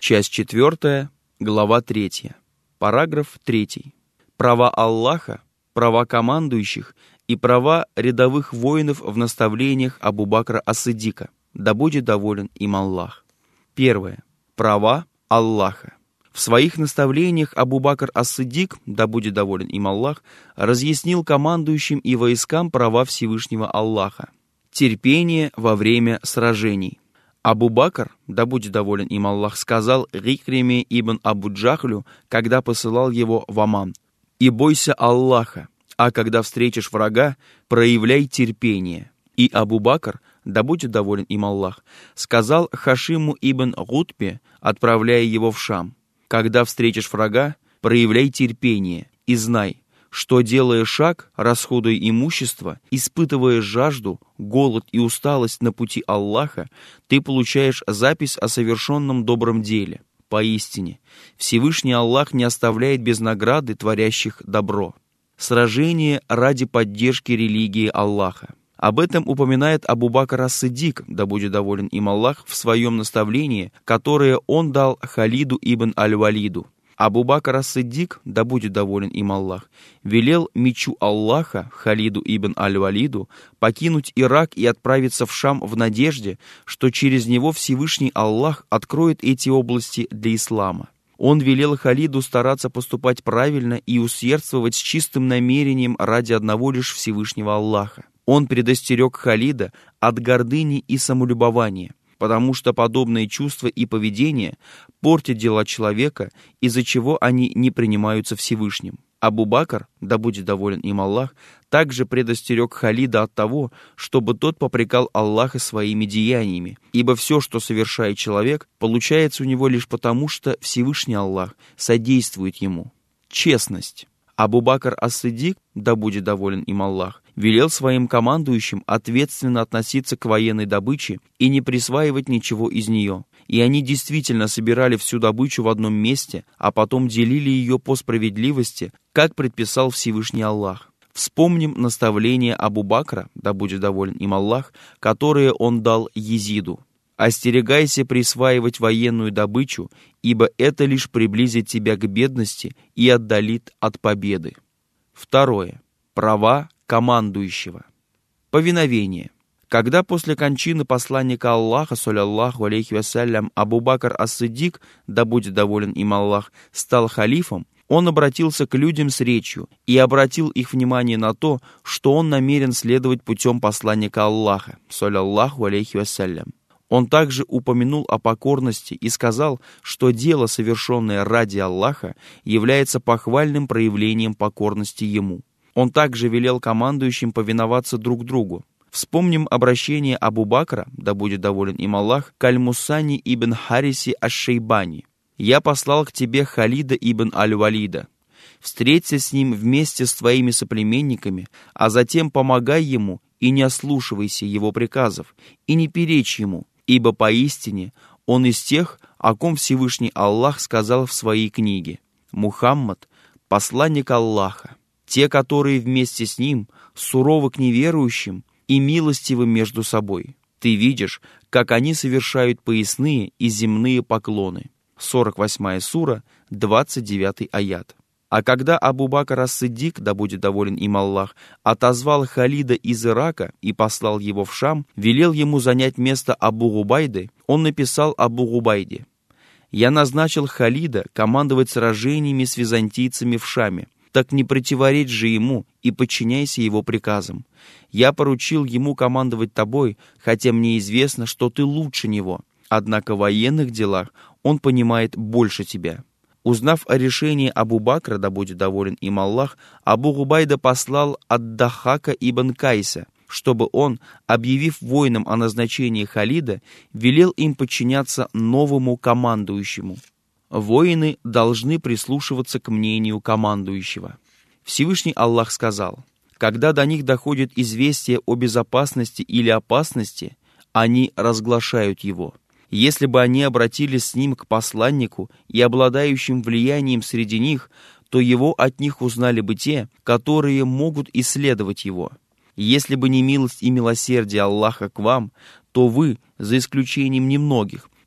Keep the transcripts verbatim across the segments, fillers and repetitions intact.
Часть четвертая, глава третья. Параграф третий. Права Аллаха, права командующих и права рядовых воинов в наставлениях Абу Бакра ас-Сиддика. Да будет доволен им Аллах. Первое. Права Аллаха. В своих наставлениях Абу Бакр ас-Сиддик, да будет доволен им Аллах, разъяснил командующим и войскам права Всевышнего Аллаха. Терпение во время сражений. Абу Бакр, да будет доволен им Аллах, сказал Икриме ибн Абу Джахлю, когда посылал его в Оман: «И бойся Аллаха, а когда встретишь врага, проявляй терпение». И Абу Бакр, да будет доволен им Аллах, сказал Хашиму ибн Гутбе, отправляя его в Шам: «Когда встретишь врага, проявляй терпение и знай, что, делая шаг, расходуя имущество, испытывая жажду, голод и усталость на пути Аллаха, ты получаешь запись о совершенном добром деле. Поистине, Всевышний Аллах не оставляет без награды творящих добро». Сражение ради поддержки религии Аллаха. Об этом упоминает Абу Бакр ас-Сиддик, да будет доволен им Аллах, в своем наставлении, которое он дал Халиду ибн аль-Валиду. Абу Бакр ас-Сиддик, да будет доволен им Аллах, велел мечу Аллаха, Халиду ибн аль-Валиду, покинуть Ирак и отправиться в Шам в надежде, что через него Всевышний Аллах откроет эти области для ислама. Он велел Халиду стараться поступать правильно и усердствовать с чистым намерением ради одного лишь Всевышнего Аллаха. Он предостерег Халида от гордыни и самолюбования, потому что подобные чувства и поведение портят дела человека, из-за чего они не принимаются Всевышним. Абу Бакр, да будет доволен им Аллах, также предостерег Халида от того, чтобы тот попрекал Аллаха своими деяниями, ибо все, что совершает человек, получается у него лишь потому, что Всевышний Аллах содействует ему. Честность. Абу Бакр ас-Сиддик, да будет доволен им Аллах, велел своим командующим ответственно относиться к военной добыче и не присваивать ничего из нее. И они действительно собирали всю добычу в одном месте, а потом делили ее по справедливости, как предписал Всевышний Аллах. Вспомним наставление Абу Бакра, да будет доволен им Аллах, которое он дал Езиду: «Остерегайся присваивать военную добычу, ибо это лишь приблизит тебя к бедности и отдалит от победы». Второе. Права командующего. Повиновение. Когда после кончины посланника Аллаха, саллаллаху алейхи вассалям, Абу Бакр ас-Сиддик, да будет доволен им Аллах, стал халифом, он обратился к людям с речью и обратил их внимание на то, что он намерен следовать путем посланника Аллаха, саллаллаху алейхи вассалям. Он также упомянул о покорности и сказал, что дело, совершенное ради Аллаха, является похвальным проявлением покорности Ему. Он также велел командующим повиноваться друг другу. Вспомним обращение Абу Бакра, да будет доволен им Аллах, к Аль-Мусани ибн Хариси аш-Шейбани: «Я послал к тебе Халида ибн аль-Валида. Встреться с ним вместе с твоими соплеменниками, а затем помогай ему и не ослушивайся его приказов, и не перечь ему, ибо поистине он из тех, о ком Всевышний Аллах сказал в своей книге: Мухаммад – посланник Аллаха. Те, которые вместе с ним суровы к неверующим и милостивы между собой. Ты видишь, как они совершают поясные и земные поклоны». сорок восьмая сура, двадцать девятый аят. А когда Абу Бакр ас-Сиддик, да будет доволен им Аллах, отозвал Халида из Ирака и послал его в Шам, велел ему занять место Абу Губайды, он написал Абу Губайде: «Я назначил Халида командовать сражениями с византийцами в Шаме, так не противоречь же ему и подчиняйся его приказам. Я поручил ему командовать тобой, хотя мне известно, что ты лучше него, однако в военных делах он понимает больше тебя». Узнав о решении Абу Бакра, да будет доволен им Аллах, Абу Губайда послал ад-Дахака ибн Кайса, чтобы он, объявив воинам о назначении Халида, велел им подчиняться новому командующему. Воины должны прислушиваться к мнению командующего. Всевышний Аллах сказал: «Когда до них доходит известие о безопасности или опасности, они разглашают его. Если бы они обратились с ним к посланнику и обладающим влиянием среди них, то его от них узнали бы те, которые могут исследовать его. Если бы не милость и милосердие Аллаха к вам, то вы, за исключением немногих,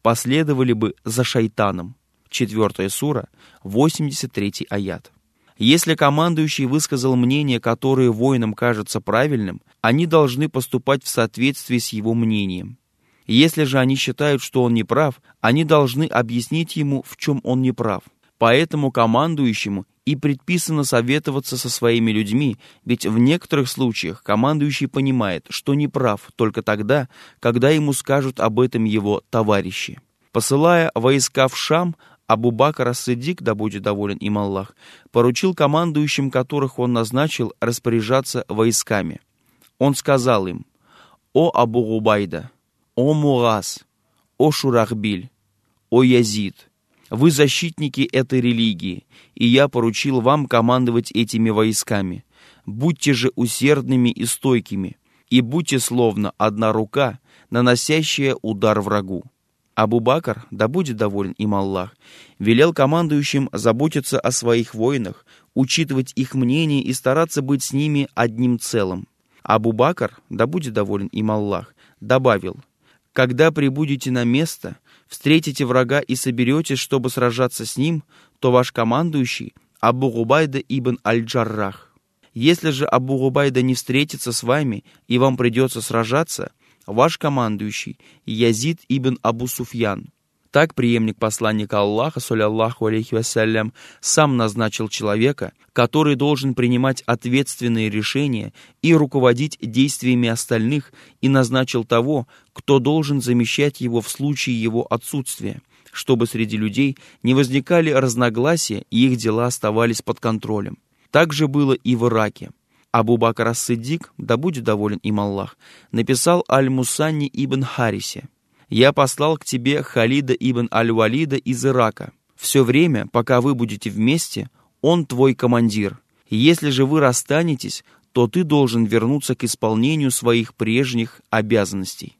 последовали бы за шайтаном. Четвертая сура, восемьдесят третий аят. Если командующий высказал мнение, которое воинам кажется правильным, они должны поступать в соответствии с его мнением. Если же они считают, что он не прав, они должны объяснить ему, в чем он не прав. Поэтому командующему и предписано советоваться со своими людьми, ведь в некоторых случаях командующий понимает, что не прав только тогда, когда ему скажут об этом его товарищи. Посылая войска в Шам, Абу-Бакр ас-Сиддик, да будет доволен им Аллах, поручил командующим, которых он назначил, распоряжаться войсками. Он сказал им: «О Абу-Губайда, о Мугаз, о Шурахбиль, о Язид, вы защитники этой религии, и я поручил вам командовать этими войсками. Будьте же усердными и стойкими, и будьте словно одна рука, наносящая удар врагу». Абу-Бакр, да будет доволен им Аллах, велел командующим заботиться о своих воинах, учитывать их мнение и стараться быть с ними одним целым. Абу-Бакр, да будет доволен им Аллах, добавил: «Когда прибудете на место, встретите врага и соберетесь, чтобы сражаться с ним, то ваш командующий Абу-Губайда ибн аль-Джаррах. Если же Абу-Губайда не встретится с вами и вам придется сражаться, ваш командующий Язид ибн Абу Суфьян». Так преемник посланника Аллаха, саллаллаху алейхи вассалям, сам назначил человека, который должен принимать ответственные решения и руководить действиями остальных, и назначил того, кто должен замещать его в случае его отсутствия, чтобы среди людей не возникали разногласия и их дела оставались под контролем. Так же было и в Ираке. Абу-Бакр ас-Сиддик, да будет доволен им Аллах, написал Аль-Мусанни ибн Харисе: «Я послал к тебе Халида ибн Аль-Валида из Ирака. Все время, пока вы будете вместе, он твой командир. Если же вы расстанетесь, то ты должен вернуться к исполнению своих прежних обязанностей».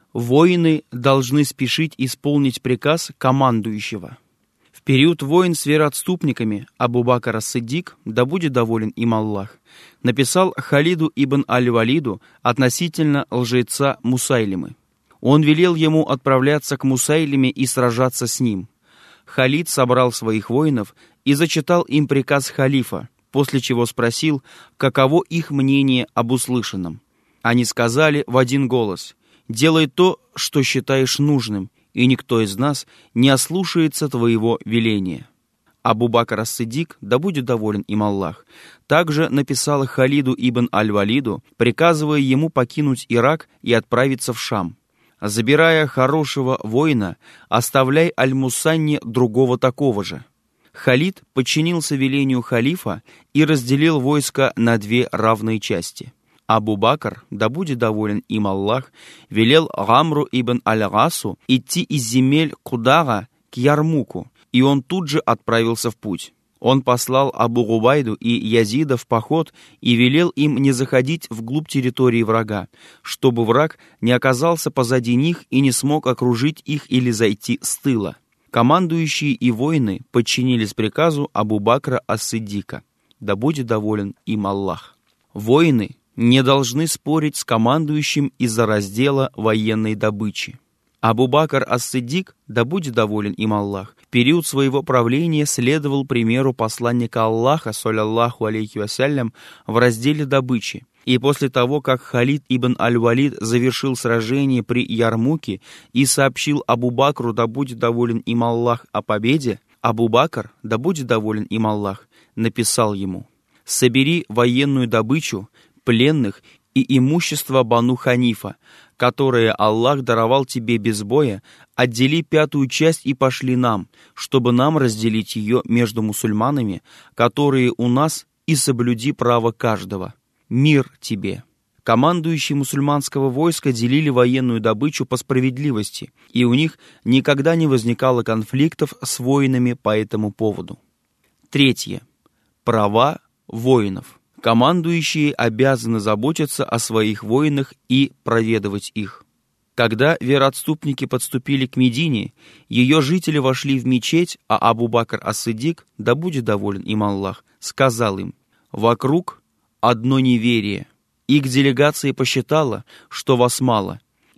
Воины должны спешить исполнить приказ командующего. В период войн с вероотступниками Абу-Бакр ас-Сиддик, да будет доволен им Аллах, написал Халиду ибн Аль-Валиду относительно лжеца Мусайлимы. Он велел ему отправляться к Мусайлиме и сражаться с ним. Халид собрал своих воинов и зачитал им приказ халифа, после чего спросил, каково их мнение об услышанном. Они сказали в один голос: «Делай то, что считаешь нужным, и никто из нас не ослушается твоего веления». Абу-Бакр ас-Сиддик, да будет доволен им Аллах, также написал Халиду ибн Аль-Валиду, приказывая ему покинуть Ирак и отправиться в Шам. «Забирая хорошего воина, оставляй Аль-Мусанни другого такого же». Халид подчинился велению халифа и разделил войско на две равные части. Абу-Бакр, да будет доволен им Аллах, велел Гамру ибн Аль-Гасу идти из земель Кудага к Ярмуку, и он тут же отправился в путь. Он послал Абу-Губайду и Язида в поход и велел им не заходить вглубь территории врага, чтобы враг не оказался позади них и не смог окружить их или зайти с тыла. Командующие и воины подчинились приказу Абу-Бакра ас-Сиддика, да будет доволен им Аллах. Воины не должны спорить с командующим из-за раздела военной добычи. Абу-Бакр ас-Сиддик, да будет доволен им Аллах, в период своего правления следовал примеру посланника Аллаха, саллаллаху алейхи вассалям, в разделе добычи. И после того, как Халид ибн Аль-Валид завершил сражение при Ярмуке и сообщил Абу-Бакру, да будет доволен им Аллах, о победе, Абу-Бакр, да будет доволен им Аллах, написал ему: «Собери военную добычу, пленных и имущество Бану Ханифа, которое Аллах даровал тебе без боя, отдели пятую часть и пошли нам, чтобы нам разделить ее между мусульманами, которые у нас, и соблюди право каждого. Мир тебе». Командующие мусульманского войска делили военную добычу по справедливости, и у них никогда не возникало конфликтов с воинами по этому поводу. Третье. Права воинов. Командующие обязаны заботиться о своих воинах и проведывать их. Когда вероотступники подступили к Медине, ее жители вошли в мечеть, а Абу-Бакр ас-Сиддик, да будет доволен им Аллах, сказал им: «Вокруг одно неверие». Их делегация посчитала, что вас мало,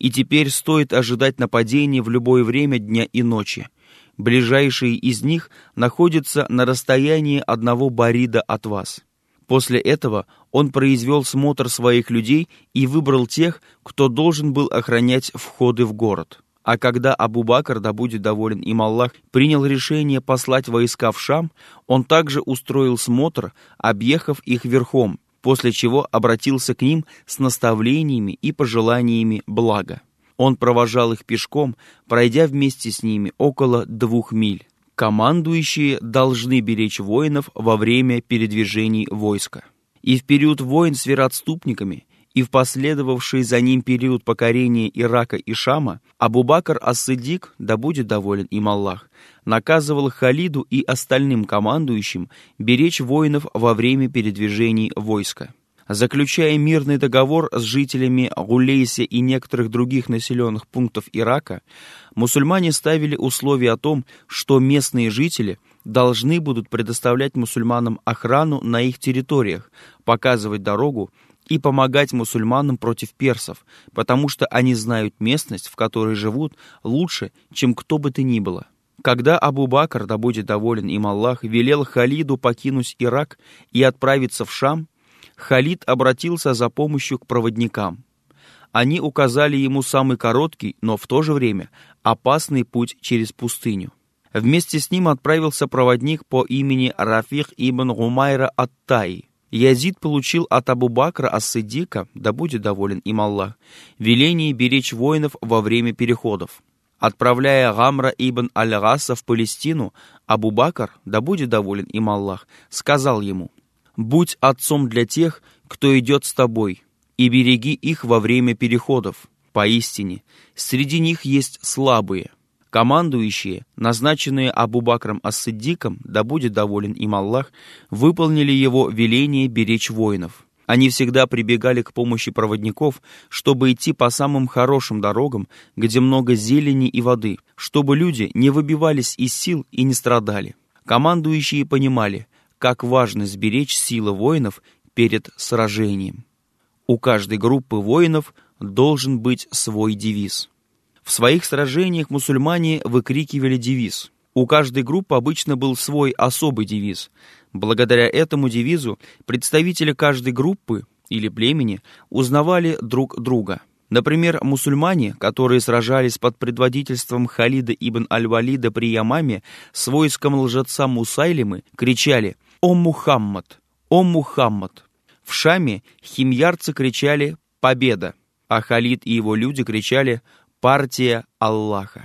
и теперь стоит ожидать нападения в любое время дня и ночи. Ближайшие из них находятся на расстоянии одного барида от вас». После этого он произвел смотр своих людей и выбрал тех, кто должен был охранять входы в город. А когда Абу-Бакр, да будет доволен им Аллах, принял решение послать войска в Шам, он также устроил смотр, объехав их верхом, после чего обратился к ним с наставлениями и пожеланиями блага. Он провожал их пешком, пройдя вместе с ними около двух миль. Командующие должны беречь воинов во время передвижений войска. И в период войн с вероотступниками, и в последовавший за ним период покорения Ирака и Шама, Абу-Бакр ас-Сиддик, да будет доволен им Аллах, наказывал Халиду и остальным командующим беречь воинов во время передвижений войска. Заключая мирный договор с жителями Гулейса и некоторых других населенных пунктов Ирака, мусульмане ставили условие о том, что местные жители должны будут предоставлять мусульманам охрану на их территориях, показывать дорогу и помогать мусульманам против персов, потому что они знают местность, в которой живут, лучше, чем кто бы то ни было. Когда Абу-Бакр, да будет доволен им Аллах, велел Халиду покинуть Ирак и отправиться в Шам, Халид обратился за помощью к проводникам. Они указали ему самый короткий, но в то же время опасный путь через пустыню. Вместе с ним отправился проводник по имени Рафих ибн Гумайра ат-Таи. Язид получил от Абу-Бакра ас-Сиддика, да будет доволен им Аллах, веление беречь воинов во время переходов. Отправляя Гамра ибн аль-Гаса в Палестину, Абу-Бакр, да будет доволен им Аллах, сказал ему: «Будь отцом для тех, кто идет с тобой, и береги их во время переходов. Поистине, среди них есть слабые». Командующие, назначенные Абу-Бакром ас-Сиддиком, да будет доволен им Аллах, выполнили его веление беречь воинов. Они всегда прибегали к помощи проводников, чтобы идти по самым хорошим дорогам, где много зелени и воды, чтобы люди не выбивались из сил и не страдали. Командующие понимали, как важно сберечь силы воинов перед сражением. У каждой группы воинов должен быть свой девиз. В своих сражениях мусульмане выкрикивали девиз. У каждой группы обычно был свой особый девиз. Благодаря этому девизу представители каждой группы или племени узнавали друг друга. Например, мусульмане, которые сражались под предводительством Халида ибн аль-Валида при Ямаме с войском лжеца Мусайлимы, кричали «О Мухаммад! О Мухаммад!». В Шаме химьярцы кричали «Победа!», а Халид и его люди кричали «Партия Аллаха».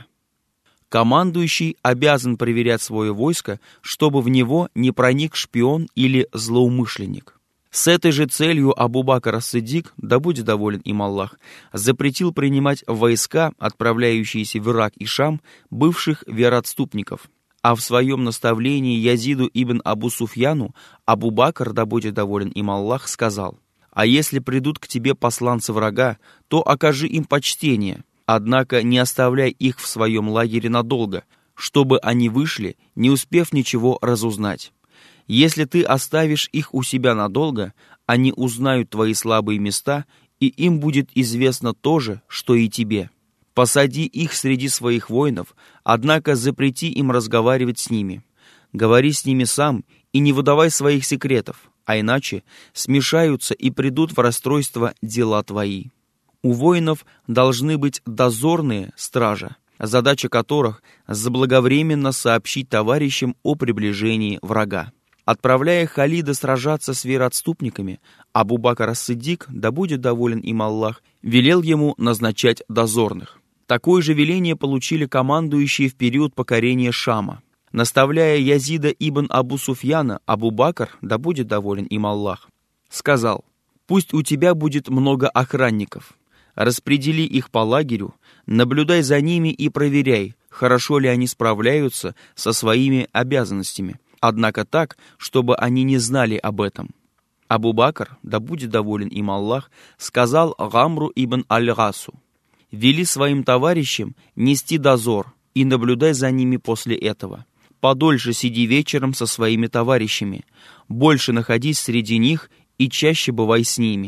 Командующий обязан проверять свое войско, чтобы в него не проник шпион или злоумышленник. С этой же целью Абу-Бакр ас-Сиддик, да будет доволен им Аллах, запретил принимать войска, отправляющиеся в Ирак и Шам, бывших вероотступников. А в своем наставлении Язиду ибн Абу Суфьяну Абу-Бакр, да будет доволен им Аллах, сказал: «А если придут к тебе посланцы врага, то окажи им почтение, однако не оставляй их в своем лагере надолго, чтобы они вышли, не успев ничего разузнать. Если ты оставишь их у себя надолго, они узнают твои слабые места, и им будет известно то же, что и тебе. Посади их среди своих воинов, однако запрети им разговаривать с ними. Говори с ними сам и не выдавай своих секретов, а иначе смешаются и придут в расстройство дела твои». У воинов должны быть дозорные стража, задача которых заблаговременно сообщить товарищам о приближении врага. Отправляя Халида сражаться с вероотступниками, Абу-Бакр ас-Сиддик, да будет доволен им Аллах, велел ему назначать дозорных. Такое же веление получили командующие в период покорения Шама. Наставляя Язида ибн Абу Суфьяна, Абу-Бакр, да будет доволен им Аллах, сказал: «Пусть у тебя будет много охранников. Распредели их по лагерю, наблюдай за ними и проверяй, хорошо ли они справляются со своими обязанностями, однако так, чтобы они не знали об этом». Абу-Бакр, да будет доволен им Аллах, сказал Гамру ибн аль-Гасу: «Вели своим товарищам нести дозор и наблюдай за ними после этого. Подольше сиди вечером со своими товарищами, больше находись среди них и чаще бывай с ними».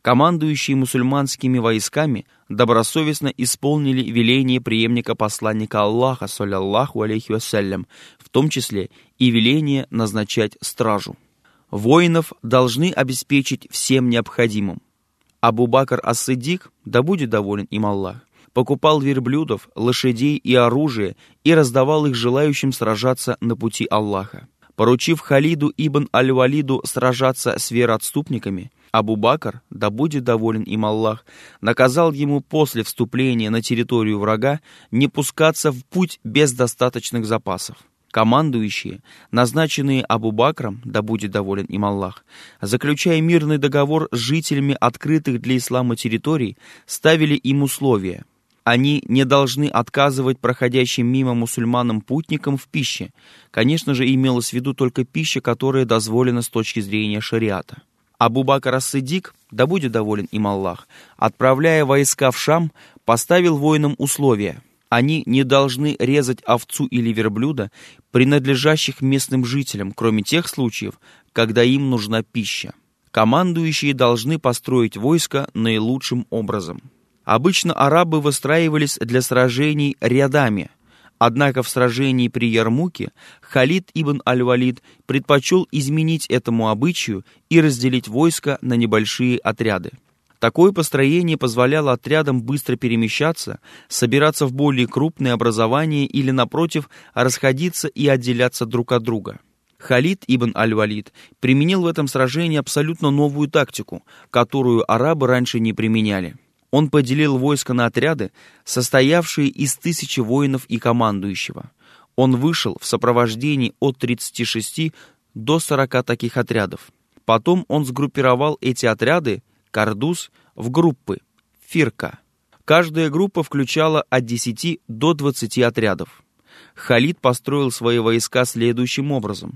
Командующие мусульманскими войсками добросовестно исполнили веление преемника посланника Аллаха, саллаллаху алейхи вассалям, в том числе и веление назначать стражу. Воинов должны обеспечить всем необходимым. Абу Бакр ас-Сиддик, да будет доволен им Аллах, покупал верблюдов, лошадей и оружие и раздавал их желающим сражаться на пути Аллаха. Поручив Халиду ибн аль-Валиду сражаться с вероотступниками, Абу Бакр, да будет доволен им Аллах, наказал ему после вступления на территорию врага не пускаться в путь без достаточных запасов. Командующие, назначенные Абу Бакром, да будет доволен им Аллах, заключая мирный договор с жителями открытых для ислама территорий, ставили им условия. Они не должны отказывать проходящим мимо мусульманам-путникам в пище. Конечно же, имелось в виду только пища, которая дозволена с точки зрения шариата. Абу Бакр ас-Сиддик, да будет доволен им Аллах, отправляя войска в Шам, поставил воинам условия. Они не должны резать овцу или верблюда, принадлежащих местным жителям, кроме тех случаев, когда им нужна пища. Командующие должны построить войско наилучшим образом. Обычно арабы выстраивались для сражений рядами, однако в сражении при Ярмуке Халид ибн аль-Валид предпочел изменить этому обычаю и разделить войско на небольшие отряды. Такое построение позволяло отрядам быстро перемещаться, собираться в более крупные образования или, напротив, расходиться и отделяться друг от друга. Халид ибн аль-Валид применил в этом сражении абсолютно новую тактику, которую арабы раньше не применяли. Он поделил войско на отряды, состоявшие из тысячи воинов и командующего. Он вышел в сопровождении от тридцати шести до сорока таких отрядов. Потом он сгруппировал эти отряды, кардус, в группы, фирка. Каждая группа включала от десяти до двадцати отрядов. Халид построил свои войска следующим образом.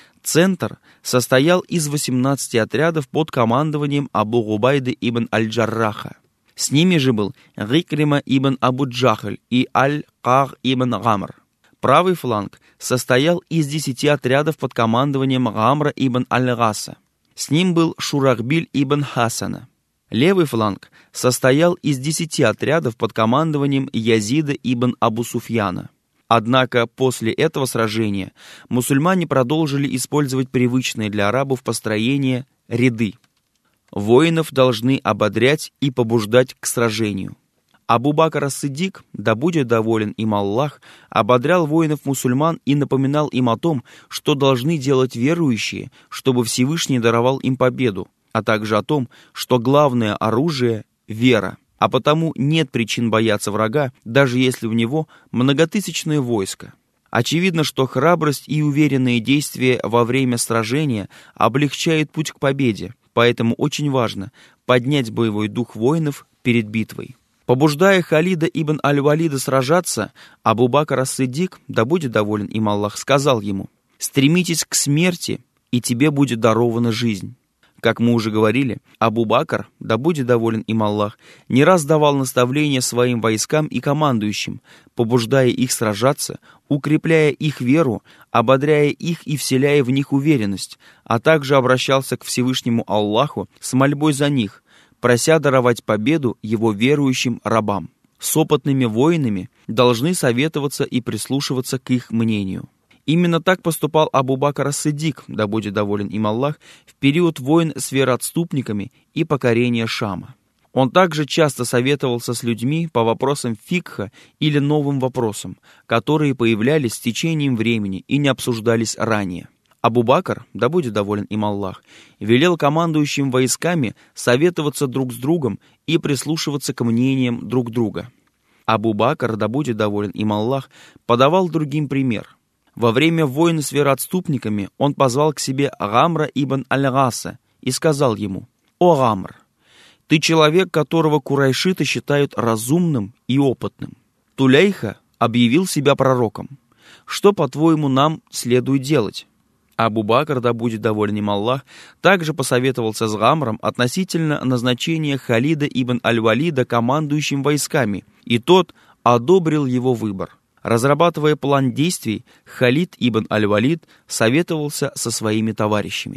Центр состоял из восемнадцати отрядов под командованием Абу Губайды ибн аль-Джарраха. С ними же был Рикрима ибн Абу Джахль и Аль-Кар ибн Гамр. Правый фланг состоял из десяти отрядов под командованием Гамра ибн Аль-Гаса. С ним был Шурахбиль ибн Хасана. Левый фланг состоял из десяти отрядов под командованием Язида ибн Абу Суфьяна. Однако после этого сражения мусульмане продолжили использовать привычные для арабов построение ряды. Воинов должны ободрять и побуждать к сражению. Абу Бакр ас-Сиддик, да будет доволен им Аллах, ободрял воинов-мусульман и напоминал им о том, что должны делать верующие, чтобы Всевышний даровал им победу, а также о том, что главное оружие — вера, а потому нет причин бояться врага, даже если у него многотысячное войско. Очевидно, что храбрость и уверенные действия во время сражения облегчают путь к победе, поэтому очень важно поднять боевой дух воинов перед битвой. Побуждая Халида ибн аль-Валида сражаться, Абу Бакр ас-Сиддик, да будет доволен им Аллах, сказал ему: «Стремитесь к смерти, и тебе будет дарована жизнь». Как мы уже говорили, Абу Бакр, да будет доволен им Аллах, не раз давал наставления своим войскам и командующим, побуждая их сражаться, укрепляя их веру, ободряя их и вселяя в них уверенность, а также обращался к Всевышнему Аллаху с мольбой за них, прося даровать победу его верующим рабам. С опытными воинами должны советоваться и прислушиваться к их мнению. Именно так поступал Абу Бакр ас-Сиддик, да будет доволен им Аллах, в период войн с вероотступниками и покорения Шама. Он также часто советовался с людьми по вопросам фикха или новым вопросам, которые появлялись с течением времени и не обсуждались ранее. Абу Бакр, да будет доволен им Аллах, велел командующим войсками советоваться друг с другом и прислушиваться к мнениям друг друга. Абу Бакр, да будет доволен им Аллах, подавал другим пример. Во время войны с вероотступниками он позвал к себе Гамра ибн аль-Гаса и сказал ему: «О Гамр, ты человек, которого курайшиты считают разумным и опытным. Туляйха объявил себя пророком. Что, по-твоему, нам следует делать?» Абу Бакр, да будет доволен им Аллах, также посоветовался с Гамром относительно назначения Халида ибн аль-Валида командующим войсками, и тот одобрил его выбор. Разрабатывая план действий, Халид ибн аль-Валид советовался со своими товарищами.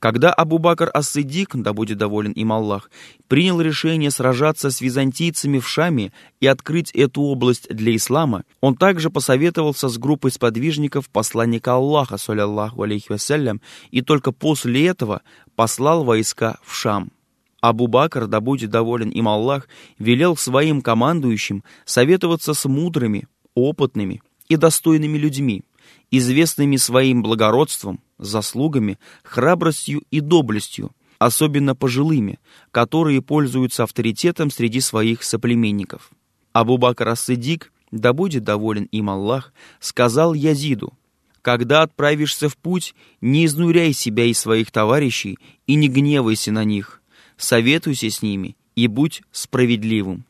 Когда Абу-Бакр ас-Сиддик, да будет доволен им Аллах, принял решение сражаться с византийцами в Шаме и открыть эту область для ислама, он также посоветовался с группой сподвижников посланника Аллаха, саллаллаху алейхи вассалям, и только после этого послал войска в Шам. Абу-Бакр, да будет доволен им Аллах, велел своим командующим советоваться с мудрыми, опытными и достойными людьми, известными своим благородством, заслугами, храбростью и доблестью, особенно пожилыми, которые пользуются авторитетом среди своих соплеменников. Абу-Бакр ас-Сиддик, да будет доволен им Аллах, сказал Язиду: «Когда отправишься в путь, не изнуряй себя и своих товарищей и не гневайся на них, советуйся с ними и будь справедливым».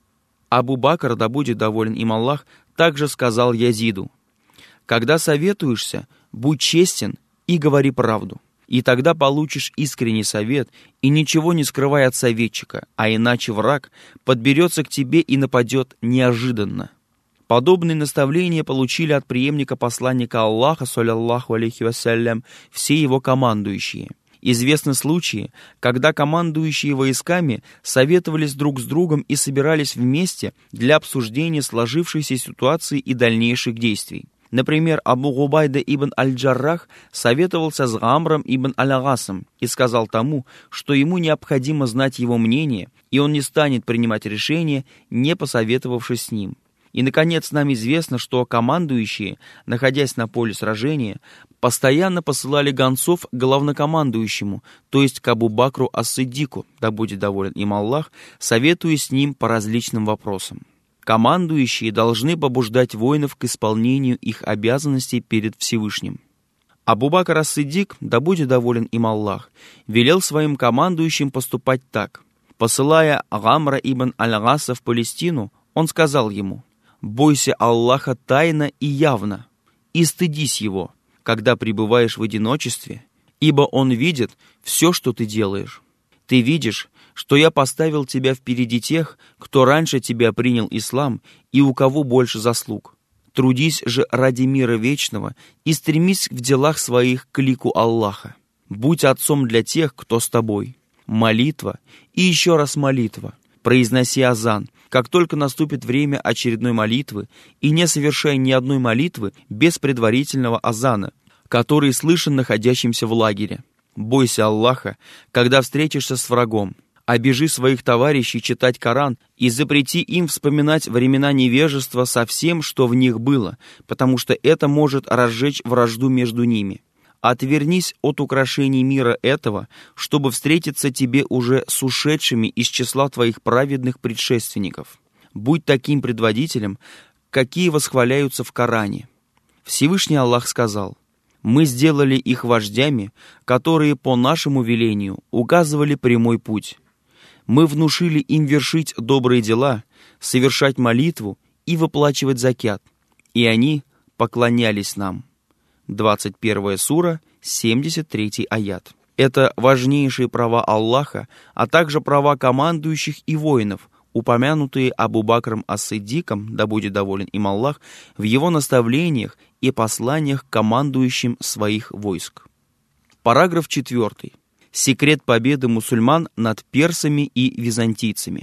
Абу-Бакр, да будет доволен им Аллах, также сказал Язиду: «Когда советуешься, будь честен и говори правду, и тогда получишь искренний совет, и ничего не скрывай от советчика, а иначе враг подберется к тебе и нападет неожиданно». Подобные наставления получили от преемника посланника Аллаха, саллаллаху алейхи вассалям, все его командующие. Известны случаи, когда командующие войсками советовались друг с другом и собирались вместе для обсуждения сложившейся ситуации и дальнейших действий. Например, Абу Губайда ибн аль-Джаррах советовался с Амром ибн аль-Агасом и сказал тому, что ему необходимо знать его мнение, и он не станет принимать решение, не посоветовавшись с ним. И, наконец, нам известно, что командующие, находясь на поле сражения, постоянно посылали гонцов к главнокомандующему, то есть к Абу-Бакру ас-Сиддику, да будет доволен им Аллах, советуясь с ним по различным вопросам. Командующие должны побуждать воинов к исполнению их обязанностей перед Всевышним. Абу-Бакр ас-Сиддик, да будет доволен им Аллах, велел своим командующим поступать так. Посылая Амра ибн аль-Гаса в Палестину, он сказал ему: «Бойся Аллаха тайно и явно, и стыдись Его, когда пребываешь в одиночестве, ибо Он видит все, что ты делаешь. Ты видишь, что я поставил тебя впереди тех, кто раньше тебя принял ислам и у кого больше заслуг. Трудись же ради мира вечного и стремись в делах своих к лику Аллаха. Будь отцом для тех, кто с тобой. Молитва и еще раз молитва. Произноси азан, как только наступит время очередной молитвы, и не совершай ни одной молитвы без предварительного азана, который слышен находящимся в лагере. Бойся Аллаха, когда встретишься с врагом. Обяжи своих товарищей читать Коран и запрети им вспоминать времена невежества со всем, что в них было, потому что это может разжечь вражду между ними. Отвернись от украшений мира этого, чтобы встретиться тебе уже с ушедшими из числа твоих праведных предшественников. Будь таким предводителем, какие восхваляются в Коране. Всевышний Аллах сказал: «Мы сделали их вождями, которые по нашему велению указывали прямой путь. Мы внушили им вершить добрые дела, совершать молитву и выплачивать закят, и они поклонялись нам». двадцать первая сура, семьдесят третий аят. Это важнейшие права Аллаха, а также права командующих и воинов, упомянутые Абу-Бакром ас-Сиддиком, да будет доволен им Аллах, в его наставлениях и посланиях к командующим своих войск. Параграф четвертый. Секрет победы мусульман над персами и византийцами.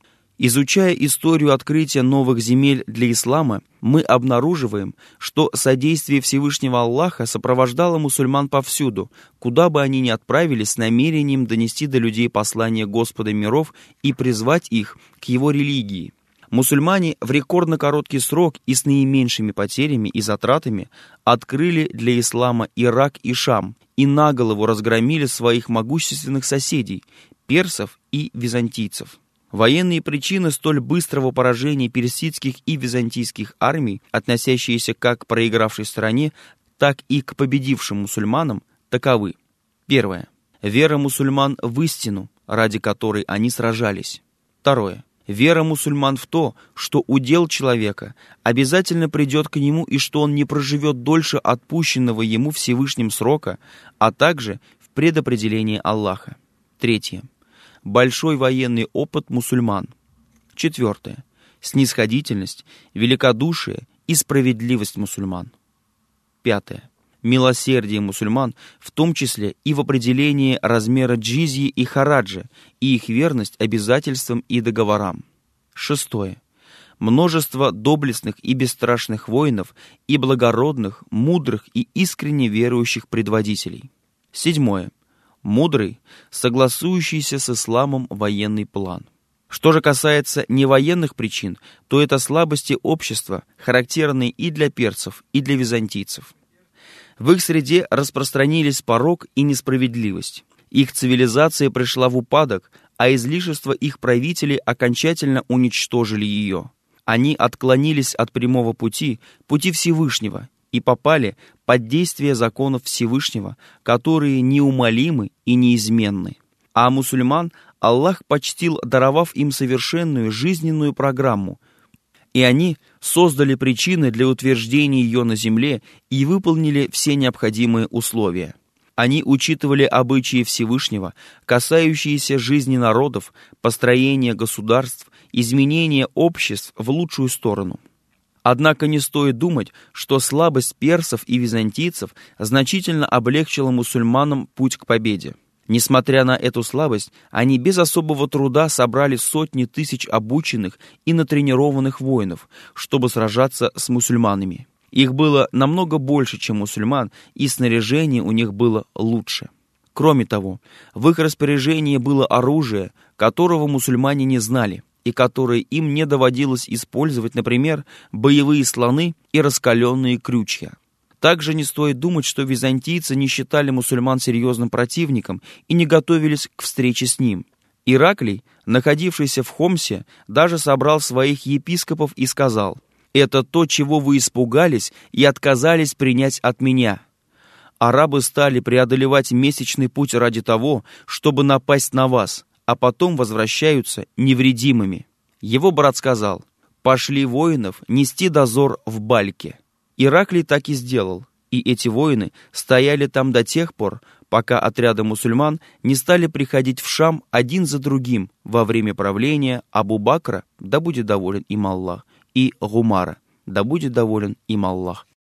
Изучая историю открытия новых земель для ислама, мы обнаруживаем, что содействие Всевышнего Аллаха сопровождало мусульман повсюду, куда бы они ни отправились с намерением донести до людей послание Господа миров и призвать их к его религии. Мусульмане в рекордно короткий срок и с наименьшими потерями и затратами открыли для ислама Ирак и Шам и наголову разгромили своих могущественных соседей, персов и византийцев. Военные причины столь быстрого поражения персидских и византийских армий, относящиеся как к проигравшей стороне, так и к победившим мусульманам, таковы. Первое. Вера мусульман в истину, ради которой они сражались. Второе. Вера мусульман в то, что удел человека обязательно придет к нему и что он не проживет дольше отпущенного ему Всевышним срока, а также в предопределении Аллаха. Третье. Большой военный опыт мусульман. Четвертое. Снисходительность, великодушие и справедливость мусульман. Пятое. милосердие мусульман, в том числе и в определении размера джизьи и хараджа, и их верность обязательствам и договорам. Шестое. Множество доблестных и бесстрашных воинов и благородных, мудрых и искренне верующих предводителей. Седьмое. Мудрый, согласующийся с исламом военный план. Что же касается невоенных причин, то это слабости общества, характерные и для персов, и для византийцев. В их среде распространились порок и несправедливость. Их цивилизация пришла в упадок, а излишества их правителей окончательно уничтожили ее. Они отклонились от прямого пути, пути Всевышнего, и попали под действие законов Всевышнего, которые неумолимы и неизменны. А мусульман Аллах почтил, даровав им совершенную жизненную программу, и они создали причины для утверждения ее на земле и выполнили все необходимые условия. Они учитывали обычаи Всевышнего, касающиеся жизни народов, построения государств, изменения обществ в лучшую сторону. Однако не стоит думать, что слабость персов и византийцев значительно облегчила мусульманам путь к победе. Несмотря на эту слабость, они без особого труда собрали сотни тысяч обученных и натренированных воинов, чтобы сражаться с мусульманами. Их было намного больше, чем мусульман, и снаряжение у них было лучше. Кроме того, в их распоряжении было оружие, которого мусульмане не знали, и которое им не доводилось использовать, например, боевые слоны и раскаленные крючья. Также не стоит думать, что византийцы не считали мусульман серьезным противником и не готовились к встрече с ним. Ираклий, находившийся в Хомсе, даже собрал своих епископов и сказал: «Это то, чего вы испугались и отказались принять от меня». Арабы стали преодолевать месячный путь ради того, чтобы напасть на вас, а потом возвращаются невредимыми. Его брат сказал: «Пошли воинов нести дозор в Бальке». Ираклий так и сделал, и эти воины стояли там до тех пор, пока отряды мусульман не стали приходить в Шам один за другим во время правления Абу Бакра, да будет доволен им Аллах, и Гумара, да будет доволен им Аллах.